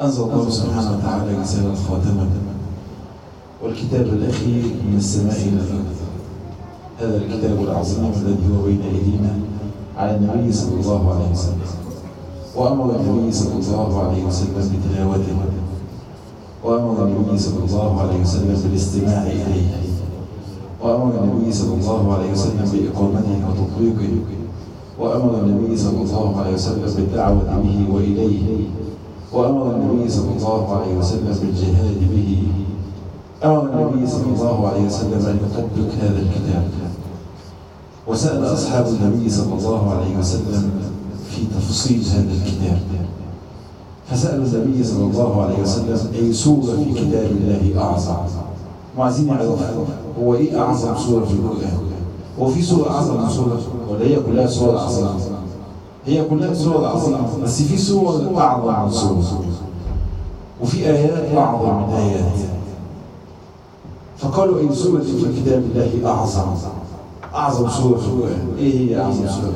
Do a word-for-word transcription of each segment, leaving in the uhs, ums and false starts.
أنزل الله سبحانه وتعالى رسالة خاتمة والكتاب الأخير من السماء إلى الأرض. هذا الكتاب العظيم الذي هو بين أيدينا على النبي صلى الله عليه وسلم، وأمر النبي صلى الله عليه وسلم بتلاوته، وأمر النبي صلى الله عليه وسلم بالاستماع إليه، وأمر النبي صلى الله عليه وسلم بإقامته وتطبيقه، وأمر النبي صلى الله عليه وسلم بالدعوة به وإليه، وأمر النبي صلى الله عليه وسلم بالجهاد به، أمر النبي صلى الله عليه وسلم أن يطبق هذا الكتاب. وسأل أصحاب النبي صلى الله عليه وسلم في تفصيل هذا الكتاب، فسأل النبي صلى الله عليه وسلم أي سورة في كتاب الله أعظم. وعايزين نعرف هو إيه أعظم سورة في القرآن؟ هو في سورة أعظم من سورة ولا هي كلها سورة عظيمة؟ هي كلها سورة عظيمة، بس في سورة أعظم من سورة، وفي آيات أعظم من آيات. فقالوا أي سورة في كتاب الله أعظم؟ أعظم سورة في القرآن إيه هي أعظم سورة؟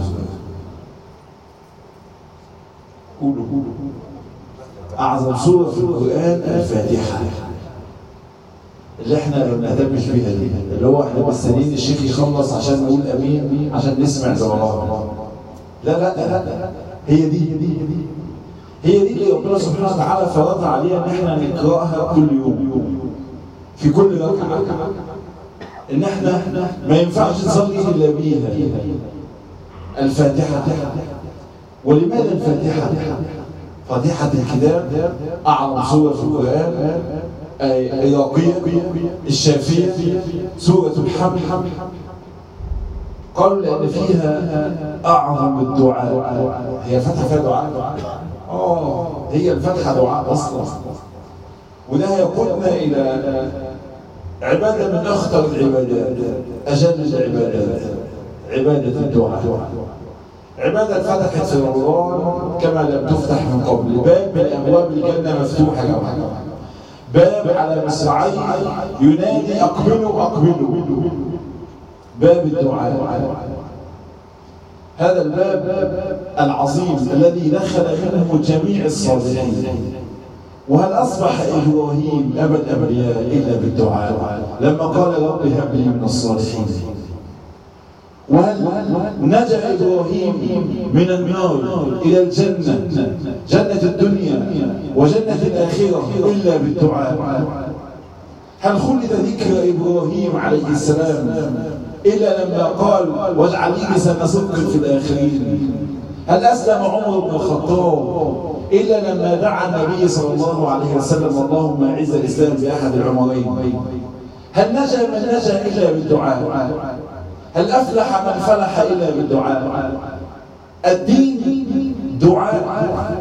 قولوا قولوا. أعظم سورة في القرآن الفاتحة، اللي احنا ما بنهتمش بيها دي، اللي هو احنا مستنيين الشيخ يخلص عشان نقول امين عشان نسمع دعاء. لا لا لا لا، هي دي هي دي هي دي اللي ربنا سبحانه وتعالى فرضها علينا ان احنا نقراها كل يوم في كل ركعه، ان احنا ما ينفعش نصلي الا بيها الفاتحه. ولماذا الفاتحه؟ فاتحه الكتاب اعظم سوره في القران، الراقية، الشافية، سورة الحمد. قالوا لأن فيها أعظم الدعاء. هي فتحة فيها دعاء؟ آه هي الفتحة دعاء أصلا، وده يقودنا إلى عبادة من أخطر العبادات، أجل العبادات، عبادة الدعاء. عبادة فتحت في رمضان كما لم تفتح من قبل. باب من أبواب الجنة مفتوحة كما باب على مصراعي ينادي أقبلوا أقبلوا، باب الدعاء. هذا الباب العظيم الذي دخل منه جميع الصالحين. وهل أصبح إبراهيم أبا الأنبياء إلا بالدعاء لما قال رب هب لي من الصالحين؟ وهل نجا إبراهيم من النار إلى الجنة، جنة الدنيا وجنة الآخرة، إلا بالدعاء؟ هل خلد ذكر إبراهيم عليه السلام إلا لما قال واجعل لي لسان صدق في الآخرين؟ هل أسلم عمر بن الخطاب إلا لما دعا النبي صلى الله عليه وسلم اللهم أعز الإسلام بأحد العمرين؟ هل نجا من نجا إلا بالدعاء؟ هل أفلح من فلح إلا بالدعاء؟ الدين دعاء،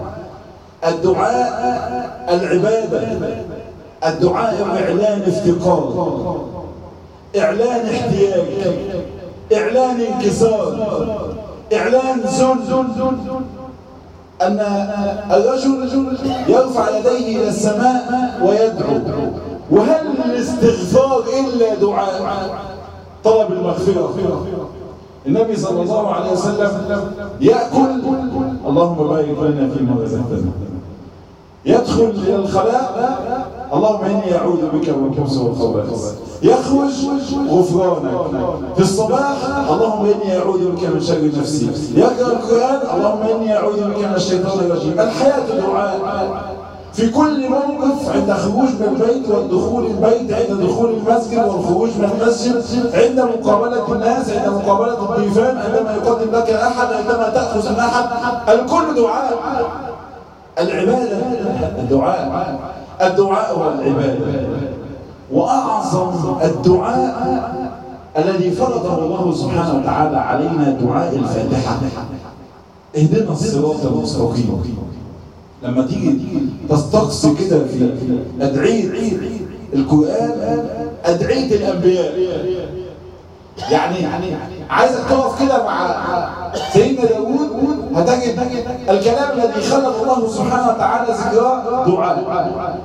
الدعاء العبادة، الدعاء إعلان افتقار، إعلان احتياج، إعلان انكسار، إعلان ذل. أن الرجل يرفع يديه إلى السماء ويدعو. وهل الاستغفار إلا دعاء؟ طلب المغفرة. النبي صلى الله عليه وسلم يأكل اللهم بارك لنا فيما رزقتنا، يدخل إلى الخلاء اللهم إني أعوذ بك من الخبث والخبائث، يخرج غفرانك. في الصباح اللهم إني أعوذ بك من شر نفسي، يقرأ القرآن اللهم إني أعوذ بك من الشيطان الرجيم. الحياة دعاء في كل موقف، عند خروج من البيت والدخول البيت، عند دخول المسجد والخروج من المسجد، عند مقابلة الناس، عند مقابلة الضيفان، عندما يقدم لك أحد، عندما تأخذ من أحد، الكل دعاء. العبادة الدعاء، الدعاء هو العبادة. وأعظم الدعاء الذي فرضه الله سبحانه وتعالى علينا دعاء الفاتحة، اهدنا الصراط المستقيم. لما تيجي تستقصي كده في أدعية القرآن، أدعية الأنبياء، يعني عايزك تقف كده مع سيدنا داود، هتجد الكلام الذي خلق الله سبحانه وتعالى ذكراه دعاء.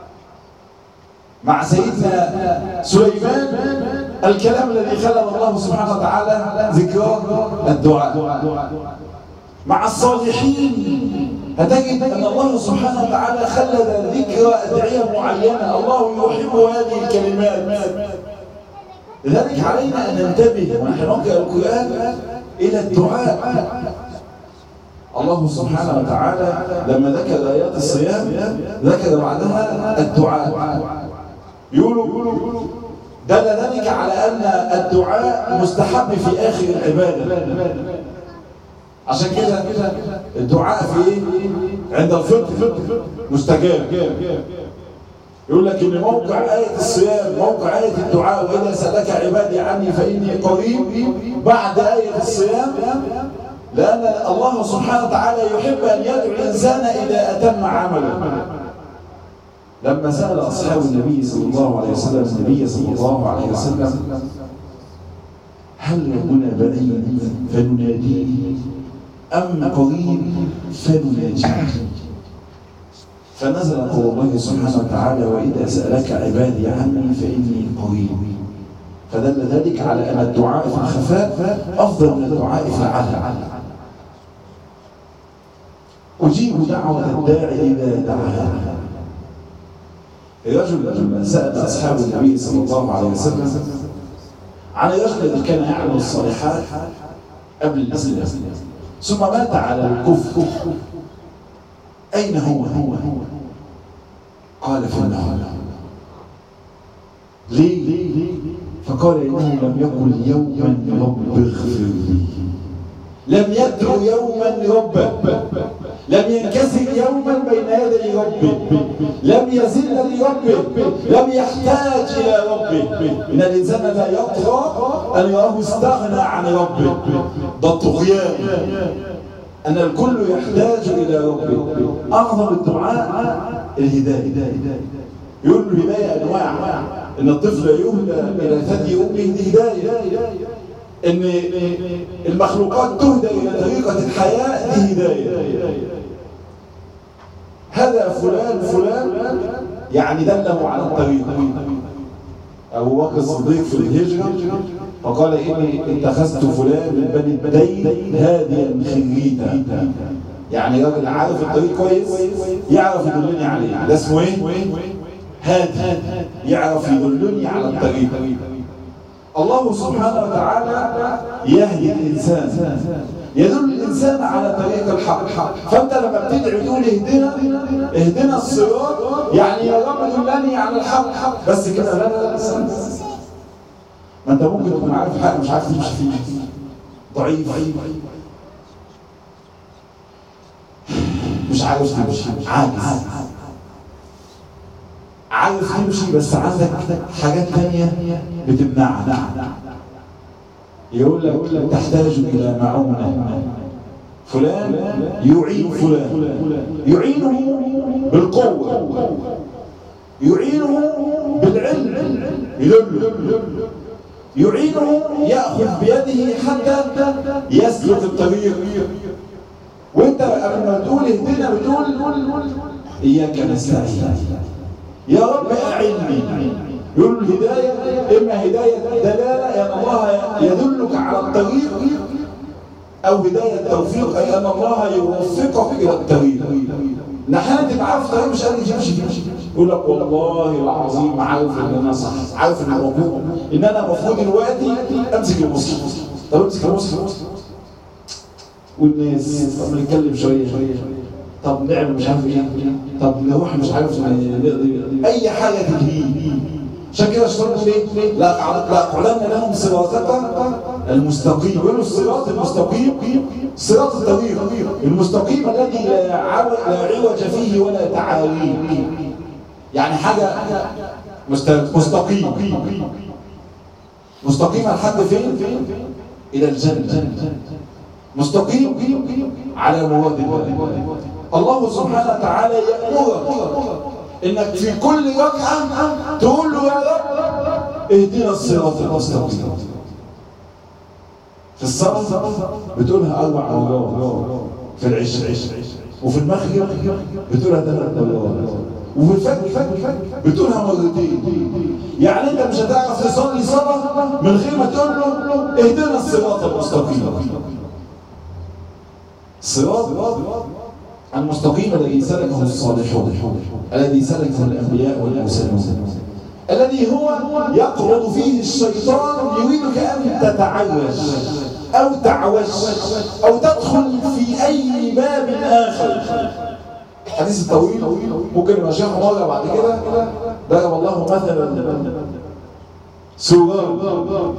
مع سيدنا سليمان الكلام الذي خلق الله سبحانه وتعالى ذكراه الدعاء. مع الصالحين هتجد أن الله سبحانه وتعالى خلد ذكر أدعية معينة الله يحب هذه الكلمات. لذلك علينا أن ننتبه ونحن نقرأ القرآن إلى الدعاء. الله سبحانه وتعالى لما ذكر آيات الصيام ذكر بعدها الدعاء. يقولوا دل ذلك على أن الدعاء مستحب في آخر العبادة. عشان كده الدعاء في ايه؟ عند الفطر مستجاب. يقول لك ان موقع آية الصيام موقع آية الدعاء وإذا سألك عبادي عني فإني قريب بعد آية الصيام، لأن الله سبحانه وتعالى يحب أن يدعو الإنسان إذا أتم عمله. لما سأل أصحاب النبي صلى الله عليه وسلم النبي صلى الله عليه وسلم هل ربنا بعيد فنناديه أم قريب فنناجيه؟ فنزل قول الله سبحانه وتعالى وإذا سألك عبادي عني فإني قريب. فدل ذلك على أن الدعاء في الخفاء أفضل من الدعاء في العلن. أجيب دعوة الداعي إذا دعاها. الرجل سأل أصحاب النبي صلى الله عليه وسلم عن الرجل الذي كان يعمل الصالحات قبل الإسلام ثم مات على الكفر، أين هو؟ قال في النار. ليه؟ فقال إنه لم يقل يوما رب اغفر لي، لم يدعو يوما ربه، لم ينكسر يوما بين يدي ربه، لم يزل لربه، لم يحتاج إلى ربه. إن الإنسان لا يطغى أن يراه استغنى عن ربه، ده الطغيان، أن الكل يحتاج إلى ربه. أعظم الدعاء الهداية. يقول الهداية أنواع، إن الطفل يهدى إلى ثدي أمه دي هداية، إن المخلوقات تهدى إلى طريقة الحياة دي هداية. هذا فلان فلان يعني دله على الطريق. أبو بكر الصديق في الهجرة فقال إني اتخذت فلان من بني الدين هاديا خريتا، يعني راجل عارف الطريق كويس يعرف يدلني عليه. ده اسمه ايه؟ هادي، يعرف يدلني على الطريق. الله سبحانه وتعالى يهدي الإنسان، يدل الإنسان على طريق الحق. فأنت لما بتدعي تقول اهدنا اهدنا الصراط، يعني يا رب دلني على الحق. بس كده لا لا لا، ما انت ممكن تكون عارف حاجه مش عارف تمشي فيه، ضعيف مش عارف تمشي، عاجز عارف تمشي بس عندك حاجات تانية بتمنعك. يقول لك تحتاج الى معونة، فلان يعين فلان، يعينه بالقوة، يعينه بالعلم، يدله، يعينه يأخذ بيده حتى يسلك الطريق. وانت قبل ما تقول اهدنا بتقول إياك نستعين، يا رب أعني. يقول الهداية إما هداية دلالة يعني الله يدلك على الطريق، أو هداية توفيق أي أن الله يوفقك إلى الطريق. نحن تبقى عارف طريق مش قادر تمشي فيه، يقول لك والله العظيم عارف ان انا صح، عارف ان المفروض ان انا المفروض دلوقتي امسك المصحف. طب امسك المصحف والناس، طب نتكلم شويه، طب نعمل مش عارف ايه، طب نروح مش عارف اي حاجه تلهيه. عشان كده اشترطوا ليه؟ لا اعلن لهم صراطك المستقيم. يقولوا الصراط المستقيم صراط الطريق المستقيم الذي لا عوج فيه ولا تعاويج، يعني حاجه مستقيم مستقيمه لحد فين؟ الى الجنه، مستقيم على مراد الله. الله سبحانه وتعالى يأمرك انك في كل ركعه تقول له يا رب اهدنا الصراط المستقيم. في الصلاه بتقولها اربع مرات، في العشاء وفي المغرب بتقولها ثلاث مرات، وفي الفجر بتقولها مرتين. يعني انت مش هتعرف تصلي صلاه من غير ما تقول له اهدنا الصراط المستقيم. الصراط المستقيم الذي سلكه الصالحون، الذي سلكه الأنبياء والمرسلون، الذي هو يقعد فيه الشيطان يريدك أن تتعوج أو تعوج أو تدخل في أي باب آخر. الحديث الطويل ممكن نشرحه مرة بعد كده. ضرب الله مثلا سورة،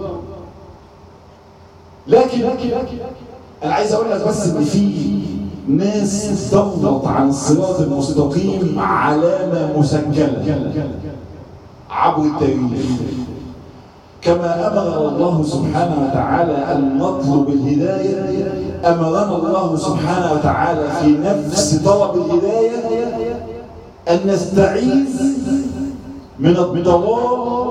لكن أنا عايز أقول لك بس إن في ناس ضلت عن الصراط المستقيم علامة مسجلة عبر التاريخ، كما أمر الله سبحانه وتعالى أن نطلب الهداية، أمرنا الله سبحانه وتعالى في نفس طلب الهداية أن نستعيذ من الضلال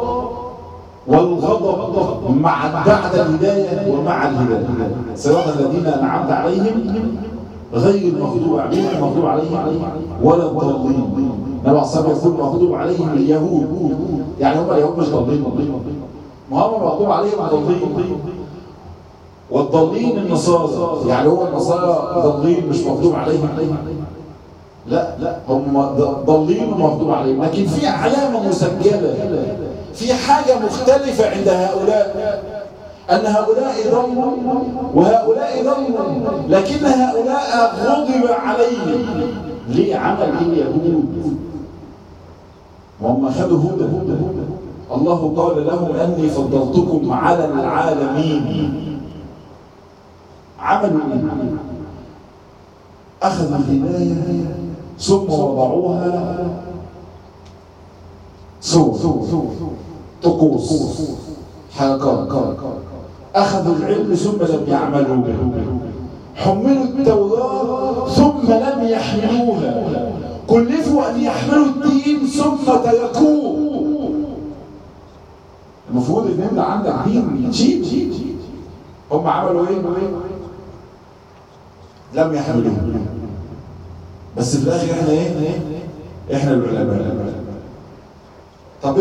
والغضب مع بعد الهداية ومع الهداية. صراط الذين أنعمت عليهم غير المغضوب عليهم المغضوب عليهم ولا الضالين. النبي عليه الصلاة والسلام يقول مغضوب عليهم اليهود، يعني هم اليهود مش ضالين، ما هم مغضوب عليهم ضالين، والضالين النصارى، يعني هو النصارى ضالين مش مغضوب عليهم، لا لا هم ضالين ومغضوب عليهم. لكن في علامة مسجلة، في حاجة مختلفة عند هؤلاء، أن هؤلاء ضلوا وهؤلاء ضلوا، لكن هؤلاء غضب عليهم. ليه؟ عمل ايه اليهود وهم خدوا هدى. الله قال لهم أني فضلتكم على العالمين. عملوا ايه؟ أخذوا الهداية ثم وضعوها صور، طقوس، حركات. أخذوا العلم ثم لم يعملوا به، حملوا التوراة ثم لم يحملوها، كلفوا أن يحملوا الدين ثم تركوه. المفروض ان انت عندك دين شيء، هم عملوا ايه؟ لم يحملوه. بس في الاخر احنا ايه؟ احنا العلماء. طب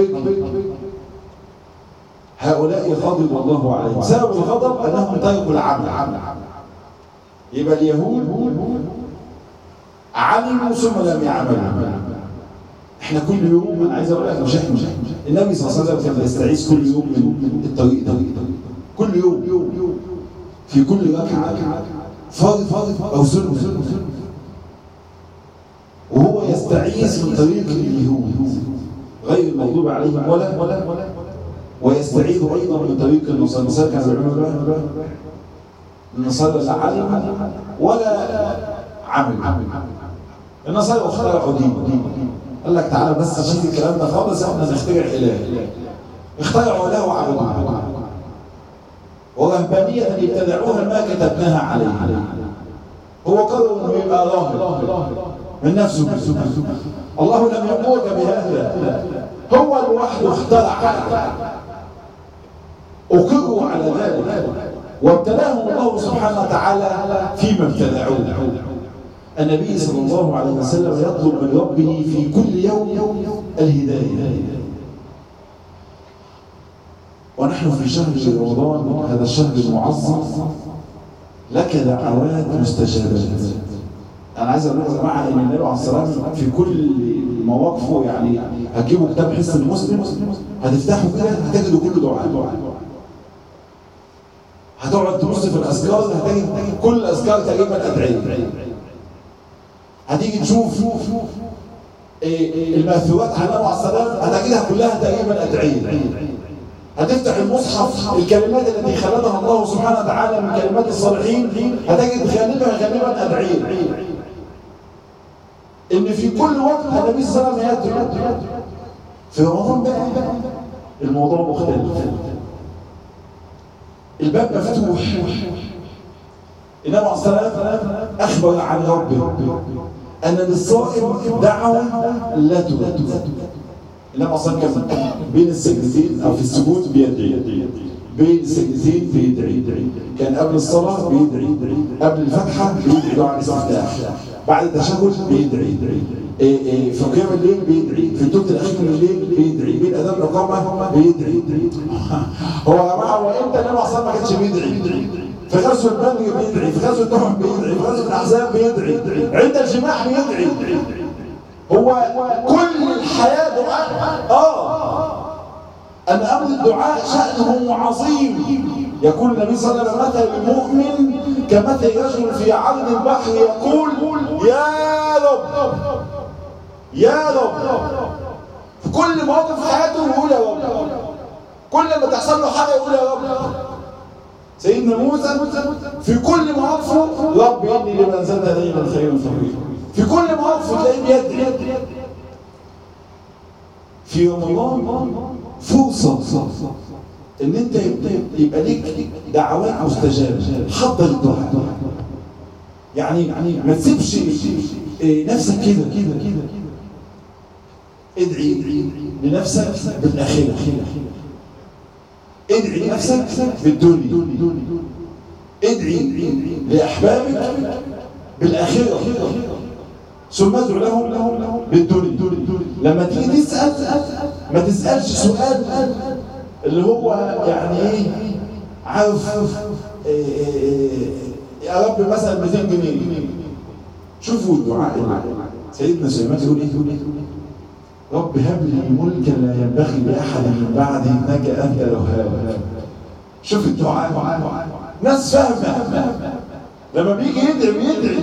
هؤلاء غضب الله عليهم، سبب الغضب انهم تركوا العمل. يبقى اليهود علموا ثم لم يعملوا. احنا كل يوم، انا عايز اقول لك مش احنا، النبي صلى الله عليه وسلم كان بيستعيذ كل يوم من الطريق ده، كل يوم في كل ركعه فرض او سنه، وهو يستعيذ من طريق اليهود غير المغضوب عليهم ولا ولا ويستعيذ ايضا من طريق النصارى. النصارى كانوا بيعملوا ايه؟ النصارى لا علم ولا عمل. النصارى اخترعوا دين، قال لك تعالى بس شيل الكلام ده خالص، احنا نخترع اله. اخترعوا اله وعبدوه، ورهبانيه ابتدعوها ما كتبناها عليه. هو قرر انه يبقى راهب من نفسه. الله لم يأمرك بهذا، هو لوحده اخترع، اقروا على ذلك وابتلاهم الله سبحانه وتعالى فيما ابتدعوه. النبي صلى الله عليه وسلم يطلب من ربه في كل يوم الهداية. ونحن في شهر رمضان، هذا الشهر المعظم، لك دعوات مستجابات. أنا عايز أقول لكم يا جماعة إن النبي عليه الصلاة والسلام في كل مواقفه، يعني هتجيبوا كتاب حصن المسلم هتفتحوا كده هتجدوا كل دعاء. هتقعد تبص في الأذكار هتجد كل الأذكار تقريبا أدعية. هتيجي تشوف المأثورات عن النبي عليه الصلاة والسلام هتجدها كلها تقريبا أدعية. هتفتح المصحف، الكلمات التي خلقها الله سبحانه وتعالى من كلمات الصالحين هتجد غالبا غالبا أدعية. إن في كل وقت النبي صلى الله عليه وسلم يدعو. في رمضان بقى الموضوع مختلف، الباب مفتوح. النبي عليه الصلاة والسلام أخبر عن ربه أن للصائم دعوة لا ترد. النبي أصلا كان بين السجدتين أو في السجود بيدعي، بين السجدتين بيدعي، كان قبل الصلاة بيدعي، قبل الفتحة بيدعي دعاء الاستفتاح، بعد التشهد بيدعي، في قيام الليل بيدعي، في الثلث الأخير من الليل بيدعي، بين أذان الإقامة بيدعي. هو يا جماعة هو إمتى النبي أصلا ما كانش بيدعي؟ في غزوة بدر بيدعي، في غزوة أحد بيدعي، في غزوة الأحزاب بيدعي، عند الجماع بيدعي. هو كل الحياة دعاء. آه أن أمر الدعاء شأنه عظيم. يقول النبي صلى الله عليه وسلم: مثل المؤمن كمثل رجل في عرض البحر يقول: يا رب يا رب. في كل موقف في حياته يقول يا رب، كل ما تحصل له حاجة يقول يا رب. سيدنا موسى في كل مواقفه: رب إني لما أنزلت إلي من خير فقير. في كل مواقفه تلاقيه بيدعي. في رمضان فرصة ان انت يبقى ليك دعوات مستجابة. حضر الدعاء، يعني ما تسيبش نفسك كده. ادعي لنفسك بالآخرة، ادعي لنفسك بالدنيا، ادعي لأحبابك بالآخرة، ثم ادعو لهم بالدنيا. لما تيجي تسأل ما تسألش سؤال اللي هو يعني ايه، عارف إيه إيه يا رب مثلا مئتين جنيه. شوفوا الدعاء سيدنا سليمان يقول ايه؟ رب هب لي ملكا لا ينبغي لاحد من بعدي انك انت الوهاب. شوف الدعاء، ناس فاهمه لما بيجي يدعي بيدعي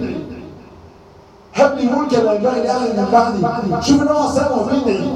هب لي ملكا لا ينبغي لاحد من بعدي. شوف ان هو سامع بيدعي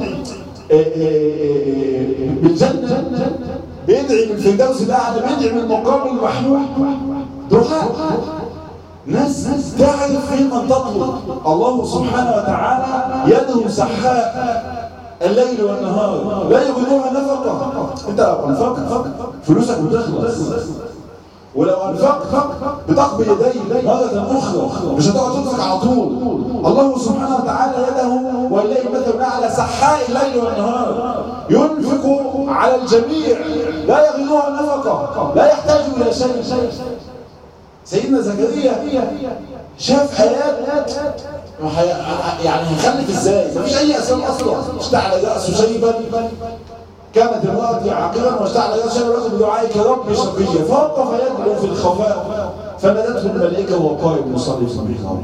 بالجنه، بيدعي من الفردوس الاعلى، بيدعي من المقام المحمود. دعاء ناس تعرف فين من تطلب. الله سبحانه وتعالى يده سحاء الليل والنهار لا يغنوها نفقه. انت لو انفقت فلوسك بتخلص، ولو انفقت بتقبل يديه مرة أخرى، مش هتقعد تنفق على طول. الله سبحانه وتعالى يده وإليه المثل الأعلى سحاء الليل والنهار، ينفق على الجميع لا يغنوها نفقه، لا يحتاج إلى شيء. سيدنا زكريا شاف آيات يعني هنخلف ازاي؟ مفيش أي أسباب أصلا. اشتعل رأسه شيبا، كانت امرأتي عاقرا واشتعل رأسه شيبا، رأسه بدعائك ربي شقيا، فوقف يدعو في الخفاء فنادته الملائكة وهو قائم يصلي في المحراب.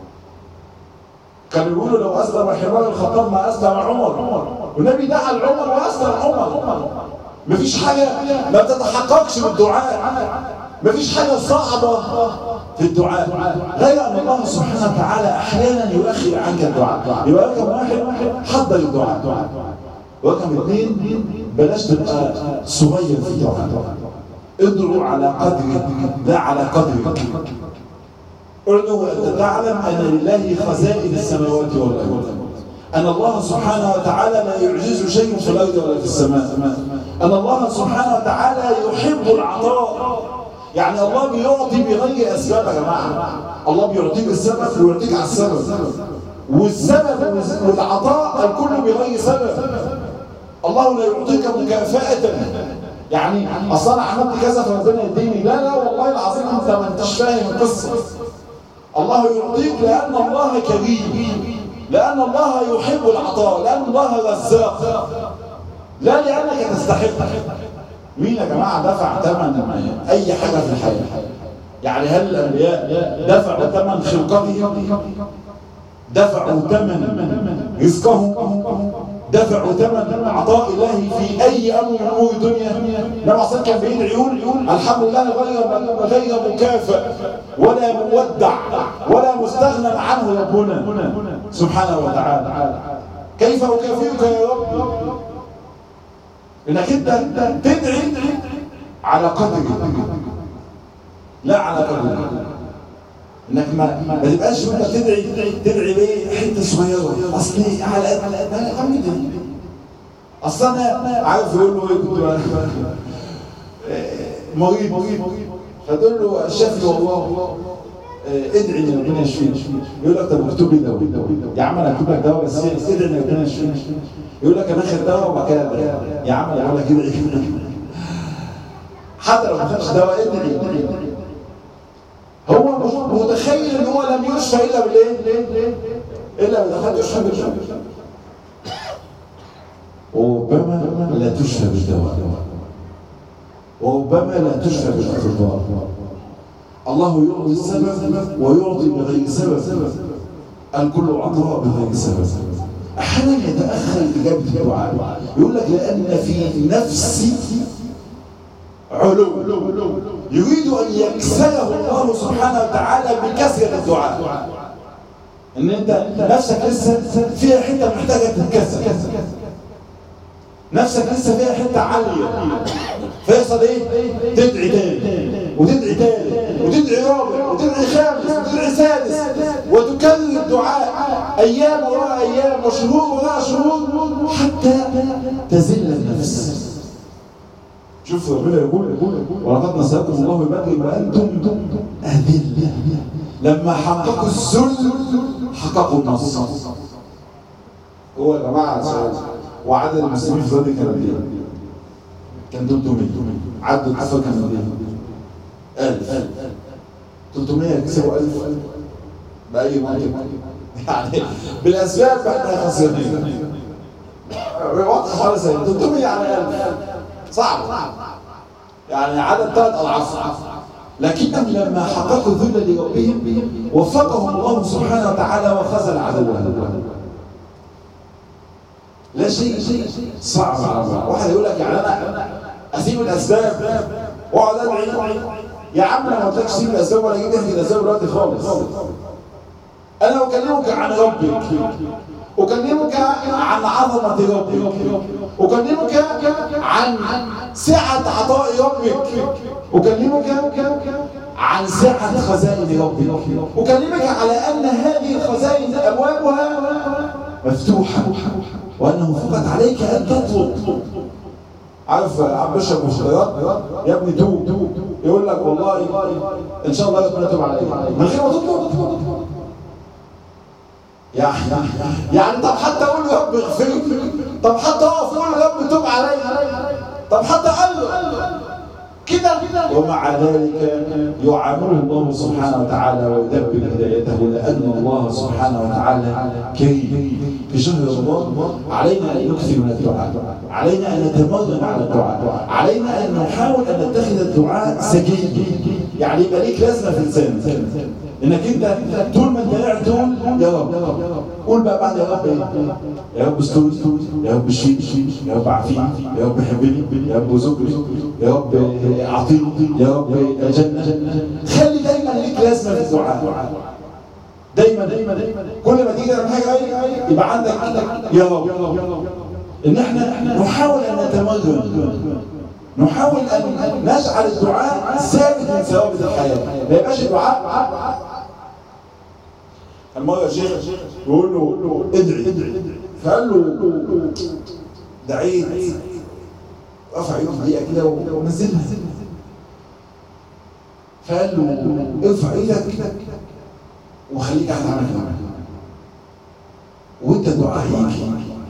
كانوا يقولوا لو أسلم حمار الخطاب ما أسلم عمر، والنبي دعا لعمر وأسلم عمر. مفيش حاجة ما بتتحققش بالدعاء، مفيش حاجة صعبة في الدعاء غير أن الله سبحانه وتعالى أحيانا يؤخر عنك الدعاء. يبقى رقم واحد حضر الدعاء، رقم اثنين بلاش تبقى صغير في الدعاء. ادعوا على قدرك لا على قدرك. ادعوا أن تعلم أن لله خزائن السماوات والأرض، أن الله سبحانه وتعالى لا يعجز شيء في الأرض ولا في السماء، أن الله سبحانه وتعالى يحب العطاء. يعني الله بيعطي بغير أسباب يا جماعة. الله بيعطيك السبب ويعطيك على السبب، والسبب والعطاء الكل بغير سبب. الله لا يعطيك مكافأة، يعني أصلا أنا عملت كذا فربنا يديني، لا لا والله العظيم أنت ما أنتش فاهم القصة. الله يعطيك لأن الله كريم، لأن الله يحب العطاء، لأن الله رزاق، لا لأنك تستحق. مين يا جماعة دفع ثمن أي حاجة في الحياة؟ يعني هل الأنبياء دفعوا ثمن خلقتهم؟ دفعوا ثمن رزقهم؟ دفعوا ثمن عطاء الله في أي أمر من أمور الدنيا؟ النبي أصلا كان بيدعي يقول الحمد لله غير غير مكافئ ولا مودع ولا مستغنى عنه ربنا سبحانه وتعالى. كيف أكافئك يا رب؟ انك انت تدعي على قدرك لا على قدرك، انك ما ما تبقاش وانت بتدعي تدعي ليه حته صغيره، اصل على قد انا عامل كده. اصل انا عارف يقول له ايه، كنت مريض فتقول له الشافي والله ادعي ان ربنا يشفيك. يقول لك طب اكتب لي دواء. يا عم انا اكتب لك دواء بس ادعي ان ربنا يشفيك. يقول لك انا اخد دواء وبعد كده يا عم انا بقول لك ادعي حتى لو ما خدش دواء ادعي. هو متخيل ان هو لم يشفى الا بالايه؟ الا اذا خد يشفى بالدواء، وربما لا تشفى بالدواء. وربما لا تشفى بالاعتبار. الله يعطي السبب ويعطي بغير سبب، الكل عطاء بغير سبب. احيانا يتاخر اجابه الدعاء، يقول لك لان في نفسي علو يريد ان يكسره الله سبحانه وتعالى بكسره الدعاء. ان انت نفسك لسه فيها حته محتاجه تتكسر، نفسك لسه فيها حته عاليه، فيحصل ايه؟ تدعي تاني وتدعي تاني وتدعي رابع وتدعي خامس وتدعي سادس، وتكرر الدعاء ايام وراء ايام وشهور وراء شهور حتى تزل النفس. شوف ربنا يقول ولقد نصركم الله ببدر وانتم اذله. لما حققوا الذل حققوا النصر. هو يا جماعه وعدد المسلمين في بدر كان قد ايه؟ كان ثلاثمية. عدد الكفار كان قد ايه؟ ألف. ثلاثمية كسبوا ألف بأي منطق؟ يعني بالأسباب احنا خسرانين. واضح خالص ثلاثمية على ألف صعب. يعني عدد ثلاث أضعاف. لكنهم لما حققوا الذل لربهم وفقهم الله سبحانه وتعالى وخذل عدوهم. لا شيء شيء صعب. واحد يقول لك يعني انا اسيب الاسباب واقعد ادعي. يا عم انا ما قلتلكش سيب الاسباب ولا جيت احكي الاسباب دلوقتي خالص. انا اكلمك عن ربك، اكلمك عن عظمه ربك، اكلمك عن سعه عطاء ربك، اكلمك عن سعه خزائن ربك، اكلمك على ان هذه الخزائن ابوابها مفتوحه وانه فقط عليك ان تطلب. عارف عم بشرب مخدرات يا ابني توب، يقول لك والله ان شاء الله ربنا يتوب عليك من غير ما تطلب. يعني يعني طب حتى اقول يا رب اغفر لي، طب حتى اقف اقول يا رب توب عليا، طب حتى قلب كده. ومع ذلك يعامله الله سبحانه وتعالى ويدبر هدايته، لان الله سبحانه وتعالى كريم. في شهر رمضان علينا ان نكثر من الدعاء، علينا ان نتمرن على الدعاء، علينا ان نحاول ان نتخذ الدعاء سجيا، يعني يبقى ليك لازمه في لسانك، انك انت طول ما انت قاعد تقول يا رب. قول بقى بعد يا رب ايه؟ يا رب استر، يا رب اشفيني، يا رب عافيني، يا رب حبني، يا رب ارزقني، يا رب اعطيني، يا رب جنة. خلي دايما ليك لازمه في الدعاء. دايما دايما كل ما تيجي تعمل حاجه يبقى عندك يا رب. ان احنا نحاول ان نتمرن، نحاول ان نجعل الدعاء ثابت من ثوابت الحياه، ما يبقاش الدعاء. المره الشيخ يقول له ادعي ادعي، فقال له دعيت، رفع ايده دقيقه كده ونزلها، فقال له ارفع ايدك وخليك قاعد عامل كده وانت الدعاء هيجي.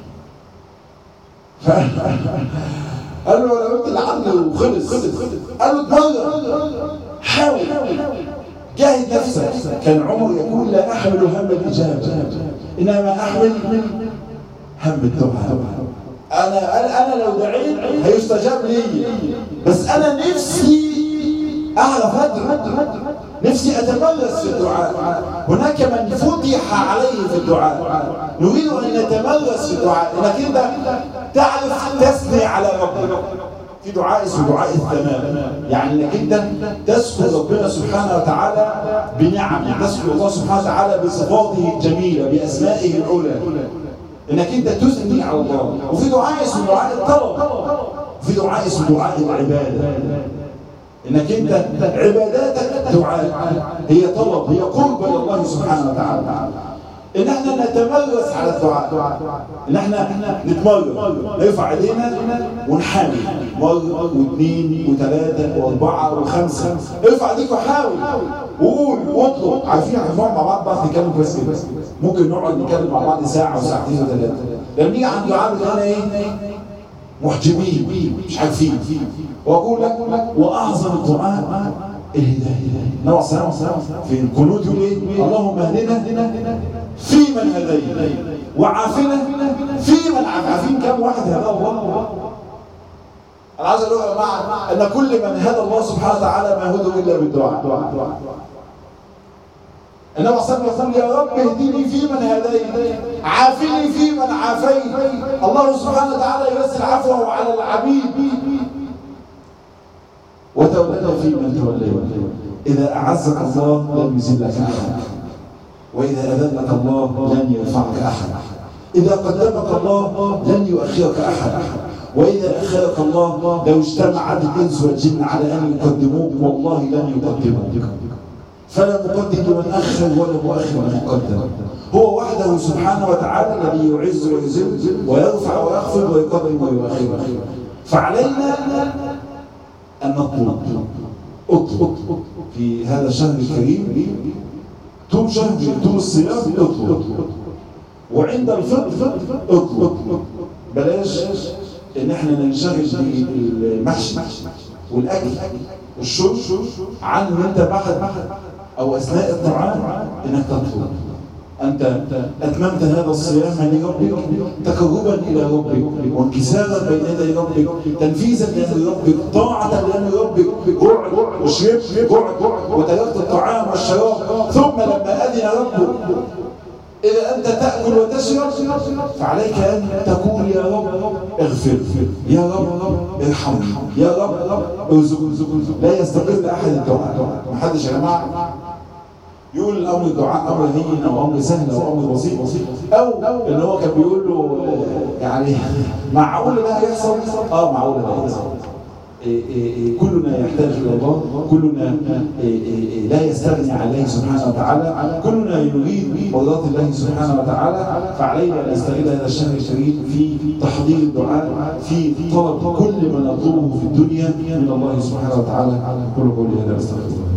قال له انا قلت اللي عندي وخلص. قال له اتمرن، حاول، جاهد نفسك. كان عمر يقول لا احمل هم الاجابه انما احمل هم الدعاء. انا انا لو دعيت هيستجاب لي، بس انا نفسي اعرف ادعي، نفسي اتمرس في الدعاء. هناك من فتح عليه في الدعاء، نريد ان نتمرس في الدعاء، انك انت تعرف تثني على ربك. في دعاء اسمه دعاء الثناء، يعني انك انت تذكر ربنا سبحانه وتعالى بنعمه، تذكر الله سبحانه وتعالى بصفاته الجميله باسمائه العلى، انك انت تثني على الله. وفي دعاء اسمه دعاء الطلب، وفي دعاء اسمه دعاء العباده، انك انت عباداتك دعاء، هي طلب، هي قرب الى الله سبحانه وتعالى. ان احنا نتمرس على الدعاء، ان احنا نتمرن، نرفع ايدينا ونحاول مره واثنين وثلاثه واربعه وخمسه. ارفع ايديك وحاول وقول واطلب. عارفين هنقعد مع بعض بعض نتكلم كويس كده، ممكن نقعد نتكلم مع بعض ساعه وساعتين وثلاثه. لما نيجي عند دعاء هنا ايه؟ محجبين مش عارفين. واقول لك واعظم الدعاء الهدايه. نوع سلام في القنوت يقول ايه؟ اللهم اهدنا فيمن هديت وعافنا فيمن عافيت. عارفين كم واحد هداه الله؟ انا عايز اقول يا جماعه ان كل من هدى الله سبحانه وتعالى ما هدوا الا بالدعاء. انما صلى الله عليه وسلم يا رب اهدني فيمن هديت، عافني فيمن عافيت. الله سبحانه وتعالى يرسل عفوه على العبيد. وتولنا فيمن توليت. اذا اعزك الله لم يذلك احد، واذا اذلك الله لن يرفعك احد، اذا قدمك الله لن يؤخرك احد، واذا اخرك الله لو اجتمعت الانس والجن على ان يقدموك والله لن يقدموك. فلا مقدم لمن اخر ولا مؤخر من مقدم. هو وحده سبحانه وتعالى الذي يعز ويذل ويرفع ويخفض ويقدم ويؤخر. فعلينا ان نطلب اطلب في هذا الشهر الكريم، طول شهر طول الصيام اطلب، وعند الفطر اطلب. بلاش ان احنا ننشغل بالمحشي والاكل والشرب عن ان انت بعد او اثناء الطعام انك تطلب. انت اتممت هذا الصيام لربك تقربا الى ربك وانكسارا بين يدي ربك، تنفيذا لامر ربك، طاعه لامر ربك. جوعت وشربت جوعت وتركت الطعام والشراب، ثم لما اذن ربك إذا أنت تأكل وتشرب فعليك أن تقول يا رب اغفر، يا رب ارحمني، يا رب ارزقني. لا يستقل أحد الدعاء. محدش يا جماعة يقول الأمر الدعاء أمر هين أو أمر سهل أو أمر بسيط، أو إن هو كان بيقول له يعني معقول ده هيحصل؟ آه معقول ده هيحصل. كلنا يحتاج إلى الله، كلنا لا يستغني عن الله سبحانه وتعالى، كلنا يريد مرضات الله سبحانه وتعالى. فعلينا أن نستغل هذا الشهر الكريم في تحضير الدعاء، في طلب كل ما نطلبه في الدنيا من الله سبحانه وتعالى. كل قولي هذا أستغفر الله.